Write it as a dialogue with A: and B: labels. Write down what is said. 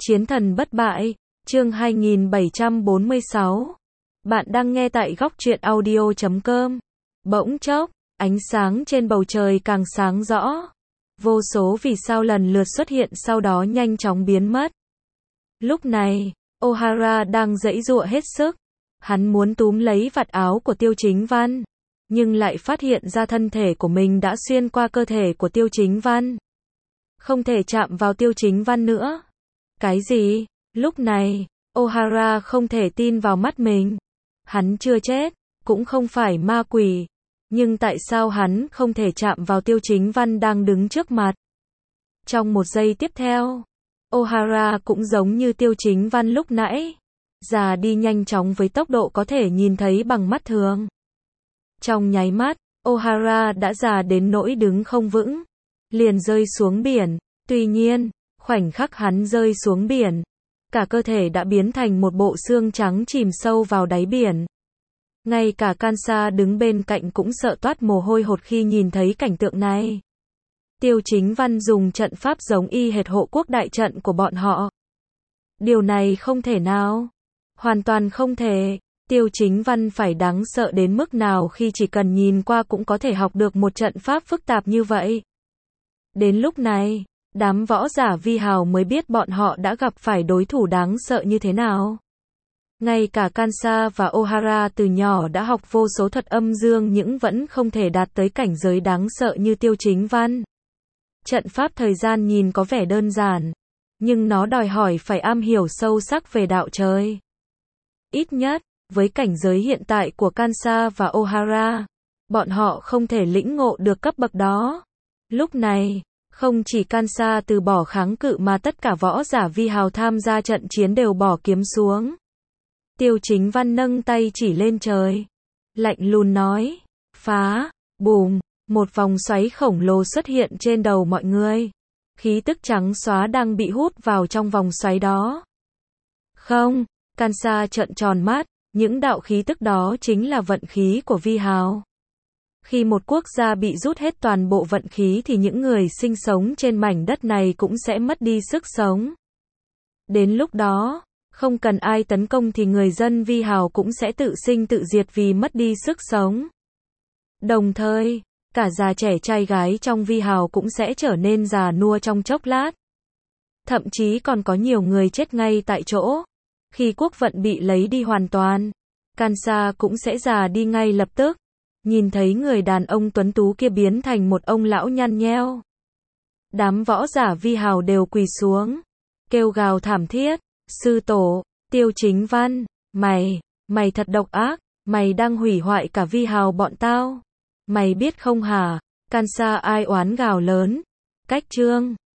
A: Chiến thần bất bại, chương 2746. Bạn đang nghe tại góc truyện audio.com. Bỗng chốc, ánh sáng trên bầu trời càng sáng rõ. Vô số vì sao lần lượt xuất hiện sau đó nhanh chóng biến mất. Lúc này, O'Hara đang giãy giụa hết sức. Hắn muốn túm lấy vạt áo của Tiêu Chính Văn, nhưng lại phát hiện ra thân thể của mình đã xuyên qua cơ thể của Tiêu Chính Văn. Không thể chạm vào Tiêu Chính Văn nữa. Cái gì? Lúc này, O'Hara không thể tin vào mắt mình. Hắn chưa chết, cũng không phải ma quỷ. Nhưng tại sao hắn không thể chạm vào Tiêu Chính Văn đang đứng trước mặt? Trong một giây tiếp theo, O'Hara cũng giống như Tiêu Chính Văn lúc nãy, già đi nhanh chóng với tốc độ có thể nhìn thấy bằng mắt thường. Trong nháy mắt, O'Hara đã già đến nỗi đứng không vững, liền rơi xuống biển. Tuy nhiên, khoảnh khắc hắn rơi xuống biển, cả cơ thể đã biến thành một bộ xương trắng chìm sâu vào đáy biển. Ngay cả Kansa đứng bên cạnh cũng sợ toát mồ hôi hột khi nhìn thấy cảnh tượng này. Tiêu Chính Văn dùng trận pháp giống y hệt hộ quốc đại trận của bọn họ. Điều này không thể nào. Hoàn toàn không thể. Tiêu Chính Văn phải đáng sợ đến mức nào khi chỉ cần nhìn qua cũng có thể học được một trận pháp phức tạp như vậy. Đến lúc này, đám võ giả vi hào mới biết bọn họ đã gặp phải đối thủ đáng sợ như thế nào. Ngay cả Kansa và O'Hara từ nhỏ đã học vô số thuật âm dương nhưng vẫn không thể đạt tới cảnh giới đáng sợ như Tiêu Chính Văn. Trận pháp thời gian nhìn có vẻ đơn giản, nhưng nó đòi hỏi phải am hiểu sâu sắc về đạo trời. Ít nhất, với cảnh giới hiện tại của Kansa và O'Hara, bọn họ không thể lĩnh ngộ được cấp bậc đó. Lúc này, không chỉ Kansa từ bỏ kháng cự mà tất cả võ giả vi hào tham gia trận chiến đều bỏ kiếm xuống. Tiêu Chính Văn nâng tay chỉ lên trời, lạnh lùng nói, phá, bùm, một vòng xoáy khổng lồ xuất hiện trên đầu mọi người. Khí tức trắng xóa đang bị hút vào trong vòng xoáy đó. Không, Kansa trợn tròn mắt, những đạo khí tức đó chính là vận khí của vi hào. Khi một quốc gia bị rút hết toàn bộ vận khí thì những người sinh sống trên mảnh đất này cũng sẽ mất đi sức sống. Đến lúc đó, không cần ai tấn công thì người dân vi hào cũng sẽ tự sinh tự diệt vì mất đi sức sống. Đồng thời, cả già trẻ trai gái trong vi hào cũng sẽ trở nên già nua trong chốc lát. Thậm chí còn có nhiều người chết ngay tại chỗ. Khi quốc vận bị lấy đi hoàn toàn, Kansa cũng sẽ già đi ngay lập tức. Nhìn thấy người đàn ông tuấn tú kia biến thành một ông lão nhăn nheo. Đám võ giả vi hào đều quỳ xuống, kêu gào thảm thiết, sư tổ, Tiêu Chính Văn, mày thật độc ác, mày đang hủy hoại cả vi hào bọn tao. Mày biết không hả? Kansa ai oán gào lớn. Cách chương